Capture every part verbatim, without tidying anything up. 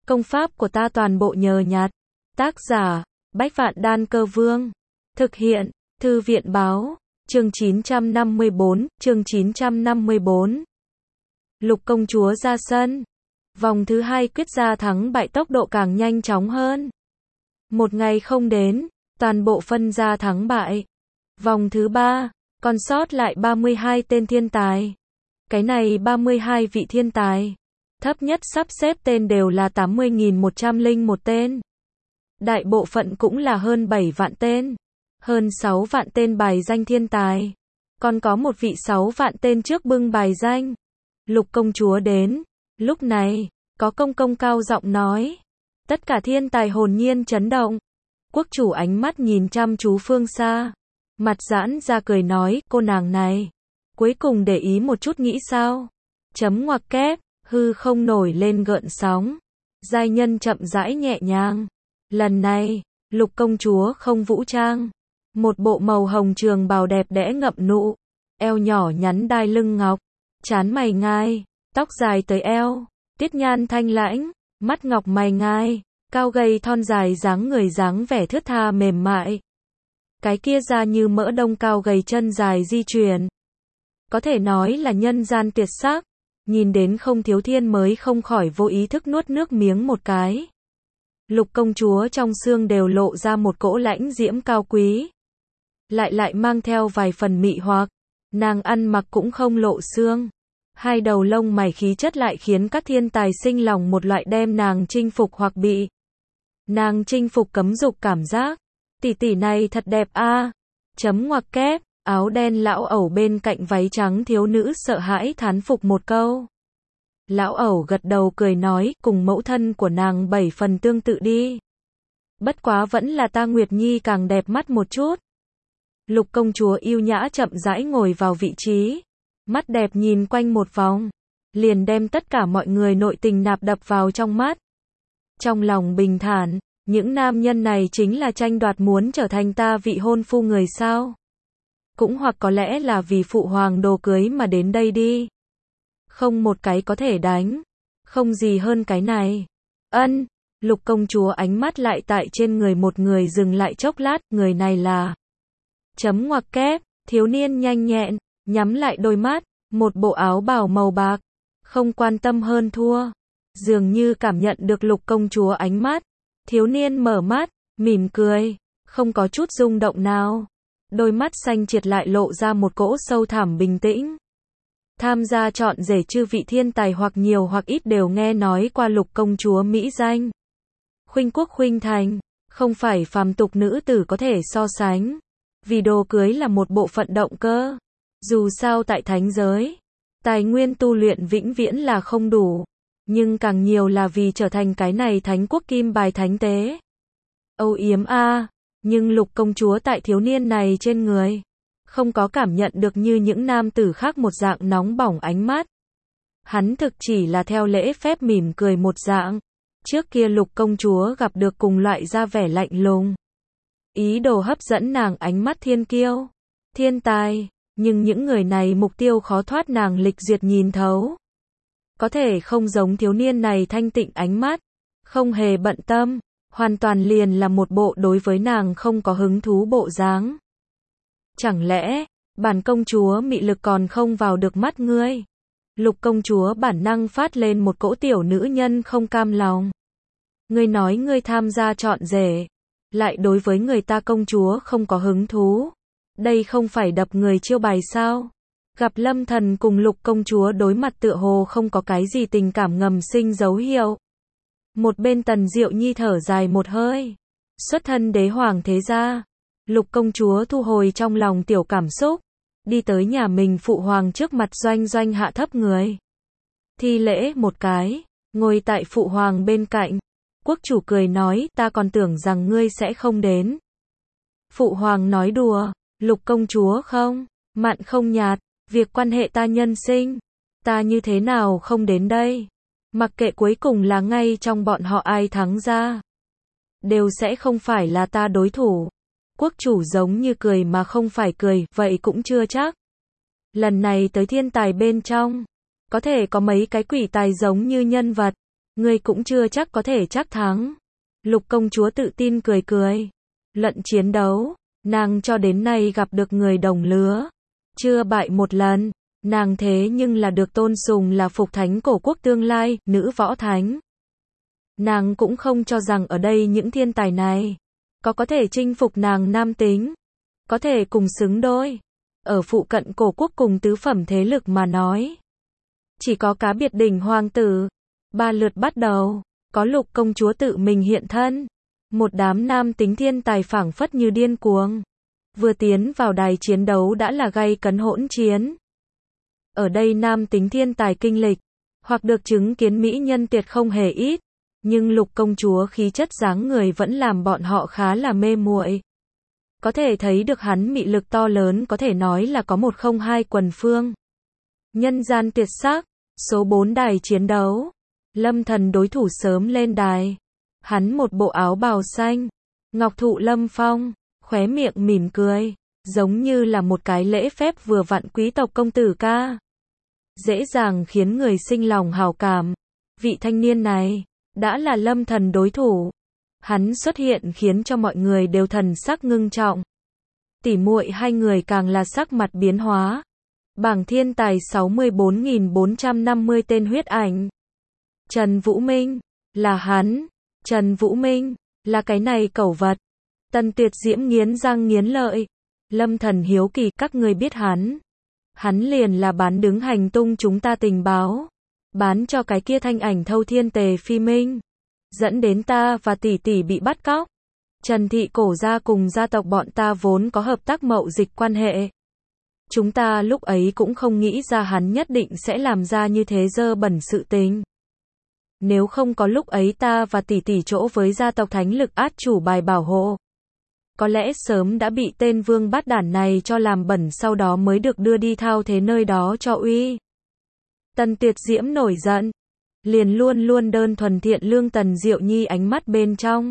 Công pháp của ta toàn bộ nhờ nhặt. Tác giả, Bách Vạn Đan Cơ Vương. Thực hiện, Thư viện Báo. Chương chín trăm năm mươi bốn, chương chín trăm năm mươi bốn. Lục công chúa ra sân. Vòng thứ hai quyết ra thắng bại tốc độ càng nhanh chóng hơn. Một ngày không đến, toàn bộ phân ra thắng bại. Vòng thứ ba, còn sót lại ba mươi hai tên thiên tài. Cái này ba mươi hai vị thiên tài. Thấp nhất sắp xếp tên đều là tám mươi nghìn một trăm lẻ một tên. Đại bộ phận cũng là hơn bảy vạn tên. Hơn sáu vạn tên bài danh thiên tài. Còn có một vị sáu vạn tên trước bưng bài danh. Lục công chúa đến. Lúc này, có công công cao giọng nói. Tất cả thiên tài hồn nhiên chấn động. Quốc chủ ánh mắt nhìn chăm chú phương xa. Mặt giãn ra cười nói, cô nàng này. Cuối cùng để ý một chút nghĩ sao? Chấm ngoặc kép, hư không nổi lên gợn sóng. Giai nhân chậm rãi nhẹ nhàng. Lần này, lục công chúa không vũ trang. Một bộ màu hồng trường bào đẹp đẽ ngậm nụ. Eo nhỏ nhắn đai lưng ngọc. Trán mày ngai. Tóc dài tới eo. Tiết nhan thanh lãnh. Mắt ngọc mày ngai. Cao gầy thon dài dáng người dáng vẻ thướt tha mềm mại. Cái kia da như mỡ đông cao gầy chân dài di chuyển. Có thể nói là nhân gian tuyệt sắc. Nhìn đến không thiếu thiên mới không khỏi vô ý thức nuốt nước miếng một cái. Lục công chúa trong xương đều lộ ra một cỗ lãnh diễm cao quý. Lại lại mang theo vài phần mị hoặc. Nàng ăn mặc cũng không lộ xương. Hai đầu lông mày khí chất lại khiến các thiên tài sinh lòng một loại đem nàng chinh phục hoặc bị nàng chinh phục cấm dục cảm giác. Tỷ tỷ này thật đẹp a. Chấm ngoặc kép, áo đen lão ẩu bên cạnh váy trắng thiếu nữ sợ hãi thán phục một câu. Lão ẩu gật đầu cười nói, cùng mẫu thân của nàng bảy phần tương tự đi. Bất quá vẫn là ta Nguyệt Nhi càng đẹp mắt một chút. Lục công chúa yêu nhã chậm rãi ngồi vào vị trí. Mắt đẹp nhìn quanh một vòng. Liền đem tất cả mọi người nội tình nạp đập vào trong mắt. Trong lòng bình thản, những nam nhân này chính là tranh đoạt muốn trở thành ta vị hôn phu người sao. Cũng hoặc có lẽ là vì phụ hoàng đồ cưới mà đến đây đi. Không một cái có thể đánh. Không gì hơn cái này. Ân, lục công chúa ánh mắt lại tại trên người một người dừng lại chốc lát, người này là. Chấm ngoặc kép, thiếu niên nhanh nhẹn, nhắm lại đôi mắt, một bộ áo bào màu bạc. Không quan tâm hơn thua. Dường như cảm nhận được lục công chúa ánh mắt. Thiếu niên mở mắt, mỉm cười, không có chút rung động nào. Đôi mắt xanh triệt lại lộ ra một cỗ sâu thẳm bình tĩnh. Tham gia chọn rể chư vị thiên tài hoặc nhiều hoặc ít đều nghe nói qua lục công chúa mỹ danh. Khuynh quốc khuynh thành, không phải phàm tục nữ tử có thể so sánh. Vì đồ cưới là một bộ phận động cơ. Dù sao tại thánh giới, tài nguyên tu luyện vĩnh viễn là không đủ. Nhưng càng nhiều là vì trở thành cái này thánh quốc kim bài thánh tế. Âu yếm a, nhưng lục công chúa tại thiếu niên này trên người. Không có cảm nhận được như những nam tử khác một dạng nóng bỏng ánh mắt. Hắn thực chỉ là theo lễ phép mỉm cười một dạng. Trước kia lục công chúa gặp được cùng loại ra vẻ lạnh lùng. Ý đồ hấp dẫn nàng ánh mắt thiên kiêu, thiên tài. Nhưng những người này mục tiêu khó thoát nàng lịch duyệt nhìn thấu. Có thể không giống thiếu niên này thanh tịnh ánh mắt. Không hề bận tâm. Hoàn toàn liền là một bộ đối với nàng không có hứng thú bộ dáng. Chẳng lẽ, bản công chúa mị lực còn không vào được mắt ngươi? Lục công chúa bản năng phát lên một cỗ tiểu nữ nhân không cam lòng. Ngươi nói ngươi tham gia chọn rể. Lại đối với người ta công chúa không có hứng thú. Đây không phải đập người chiêu bài sao? Gặp Lâm Thần cùng lục công chúa đối mặt tựa hồ không có cái gì tình cảm ngầm sinh dấu hiệu. Một bên Tần Diệu Nhi thở dài một hơi. Xuất thân đế hoàng thế gia. Lục công chúa thu hồi trong lòng tiểu cảm xúc. Đi tới nhà mình phụ hoàng trước mặt doanh doanh hạ thấp người. Thi lễ một cái. Ngồi tại phụ hoàng bên cạnh. Quốc chủ cười nói, ta còn tưởng rằng ngươi sẽ không đến. Phụ hoàng nói đùa. Lục công chúa không, mặn không nhạt. Việc quan hệ ta nhân sinh. Ta như thế nào không đến đây. Mặc kệ cuối cùng là ngay trong bọn họ ai thắng ra. Đều sẽ không phải là ta đối thủ. Quốc chủ giống như cười mà không phải cười, vậy cũng chưa chắc. Lần này tới thiên tài bên trong. Có thể có mấy cái quỷ tài giống như nhân vật. Ngươi cũng chưa chắc có thể chắc thắng. Lục công chúa tự tin cười cười. Luận chiến đấu, nàng cho đến nay gặp được người đồng lứa, chưa bại một lần. Nàng thế nhưng là được tôn sùng là phục thánh cổ quốc tương lai, nữ võ thánh. Nàng cũng không cho rằng ở đây những thiên tài này có có thể chinh phục nàng nam tính, có thể cùng xứng đôi. Ở phụ cận cổ quốc cùng tứ phẩm thế lực mà nói, chỉ có cá biệt đỉnh hoàng tử. Ba lượt bắt đầu, có lục công chúa tự mình hiện thân. Một đám nam tính thiên tài phảng phất như điên cuồng. Vừa tiến vào đài chiến đấu đã là gay cấn hỗn chiến. Ở đây nam tính thiên tài kinh lịch, hoặc được chứng kiến mỹ nhân tuyệt không hề ít. Nhưng lục công chúa khí chất dáng người vẫn làm bọn họ khá là mê muội. Có thể thấy được hắn mị lực to lớn, có thể nói là có một không hai quần phương. Nhân gian tuyệt sắc, số bốn đài chiến đấu. Lâm Thần đối thủ sớm lên đài. Hắn một bộ áo bào xanh, ngọc thụ lâm phong, khóe miệng mỉm cười, giống như là một cái lễ phép vừa vặn quý tộc công tử ca. Dễ dàng khiến người sinh lòng hảo cảm. Vị thanh niên này đã là Lâm Thần đối thủ. Hắn xuất hiện khiến cho mọi người đều thần sắc ngưng trọng. Tỉ muội hai người càng là sắc mặt biến hóa. Bảng thiên tài sáu mươi bốn nghìn bốn trăm năm mươi tên huyết ảnh. Trần Vũ Minh, là hắn. Trần Vũ Minh, là cái này cẩu vật. Tần Tuyệt Diễm nghiến răng nghiến lợi. Lâm Thần hiếu kỳ, các ngươi biết hắn. Hắn liền là bán đứng hành tung chúng ta tình báo. Bán cho cái kia thanh ảnh thâu thiên tề phi minh. Dẫn đến ta và tỷ tỷ bị bắt cóc. Trần thị cổ gia cùng gia tộc bọn ta vốn có hợp tác mậu dịch quan hệ. Chúng ta lúc ấy cũng không nghĩ ra hắn nhất định sẽ làm ra như thế dơ bẩn sự tình. Nếu không có lúc ấy ta và tỷ tỷ chỗ với gia tộc thánh lực át chủ bài bảo hộ, có lẽ sớm đã bị tên vương bát đản này cho làm bẩn, sau đó mới được đưa đi thao thế nơi đó cho uy. Tần Tuyệt Diễm nổi giận, liền luôn luôn đơn thuần thiện lương Tần Diệu Nhi ánh mắt bên trong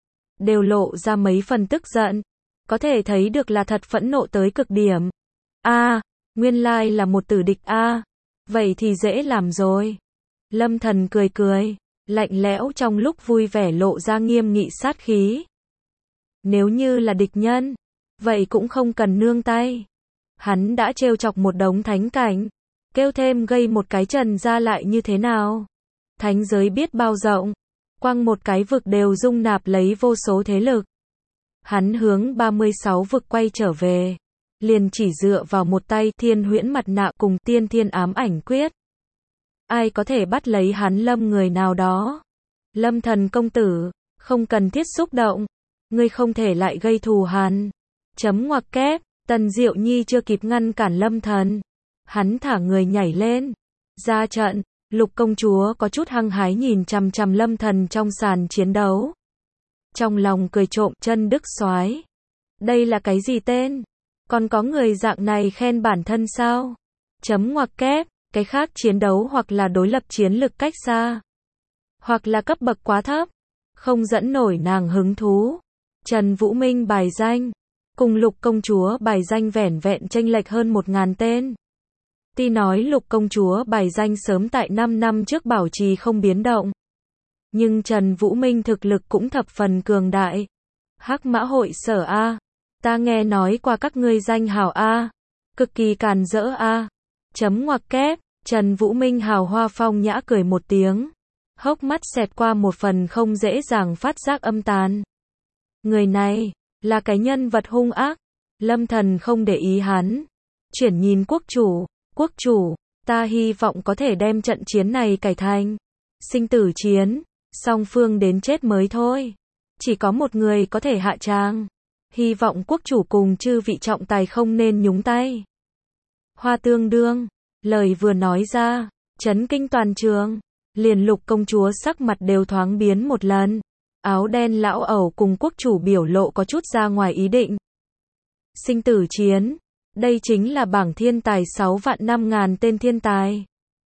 đều lộ ra mấy phần tức giận, có thể thấy được là thật phẫn nộ tới cực điểm. A, à, nguyên lai là một tử địch a, à, vậy thì dễ làm rồi. Lâm Thần cười cười, lạnh lẽo trong lúc vui vẻ lộ ra nghiêm nghị sát khí. Nếu như là địch nhân, vậy cũng không cần nương tay. Hắn đã trêu chọc một đống thánh cảnh, kêu thêm gây một cái trần ra lại như thế nào? Thánh giới biết bao rộng, quăng một cái vực đều dung nạp lấy vô số thế lực. Hắn hướng ba mươi sáu vực quay trở về, liền chỉ dựa vào một tay thiên huyễn mặt nạ cùng tiên thiên ám ảnh quyết. Ai có thể bắt lấy hắn Lâm người nào đó? Lâm Thần công tử, không cần thiết xúc động, ngươi không thể lại gây thù hắn. Chấm ngoặc kép, Tần Diệu Nhi chưa kịp ngăn cản Lâm Thần, hắn thả người nhảy lên, ra trận. Lục công chúa có chút hăng hái nhìn chằm chằm Lâm Thần trong sàn chiến đấu. Trong lòng cười trộm, chân đức soái. Đây là cái gì tên? Còn có người dạng này khen bản thân sao? Chấm ngoặc kép, cái khác chiến đấu hoặc là đối lập chiến lực cách xa, hoặc là cấp bậc quá thấp, không dẫn nổi nàng hứng thú. Trần Vũ Minh bài danh, cùng lục công chúa bài danh vẻn vẹn chênh lệch hơn một ngàn tên. Tuy nói lục công chúa bài danh sớm tại năm năm trước bảo trì không biến động, nhưng Trần Vũ Minh thực lực cũng thập phần cường đại. Hắc Mã hội sở A, ta nghe nói qua các ngươi danh hào A, cực kỳ càn rỡ A. Chấm ngoặc kép, Trần Vũ Minh hào hoa phong nhã cười một tiếng, hốc mắt xẹt qua một phần không dễ dàng phát giác âm tàn. Người này là cái nhân vật hung ác. Lâm Thần không để ý hắn, chuyển nhìn quốc chủ. Quốc chủ, ta hy vọng có thể đem trận chiến này cải thành sinh tử chiến, song phương đến chết mới thôi. Chỉ có một người có thể hạ tràng. Hy vọng quốc chủ cùng chư vị trọng tài không nên nhúng tay. Hoa tương đương, lời vừa nói ra, chấn kinh toàn trường. Liền lục công chúa sắc mặt đều thoáng biến một lần. Áo đen lão ẩu cùng quốc chủ biểu lộ có chút ra ngoài ý định. Sinh tử chiến, đây chính là bảng thiên tài sáu vạn năm ngàn tên thiên tài.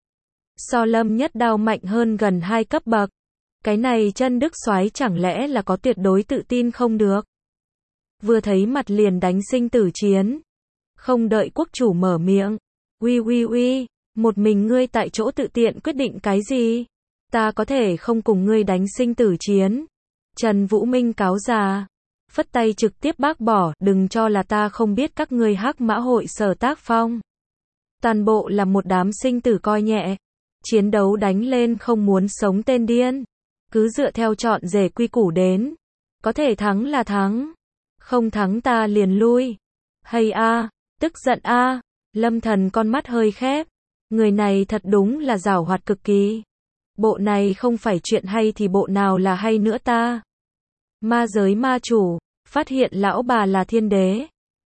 So Lâm Nhất Đao mạnh hơn gần hai cấp bậc. Cái này chân đức soái chẳng lẽ là có tuyệt đối tự tin không được? Vừa thấy mặt liền đánh sinh tử chiến. Không đợi quốc chủ mở miệng. Uy uy uy, một mình ngươi tại chỗ tự tiện quyết định cái gì? Ta có thể không cùng ngươi đánh sinh tử chiến. Trần Vũ Minh cáo già, phất tay trực tiếp bác bỏ, đừng cho là ta không biết các ngươi Hắc Mã hội Sở Tác Phong. Toàn bộ là một đám sinh tử coi nhẹ. Chiến đấu đánh lên không muốn sống tên điên. Cứ dựa theo chọn rể quy củ đến. Có thể thắng là thắng. Không thắng ta liền lui. Hay a, tức giận a. Lâm Thần con mắt hơi khép. Người này thật đúng là giảo hoạt cực kỳ. Bộ này không phải chuyện hay thì bộ nào là hay nữa ta. Ma giới ma chủ, phát hiện lão bà là thiên đế.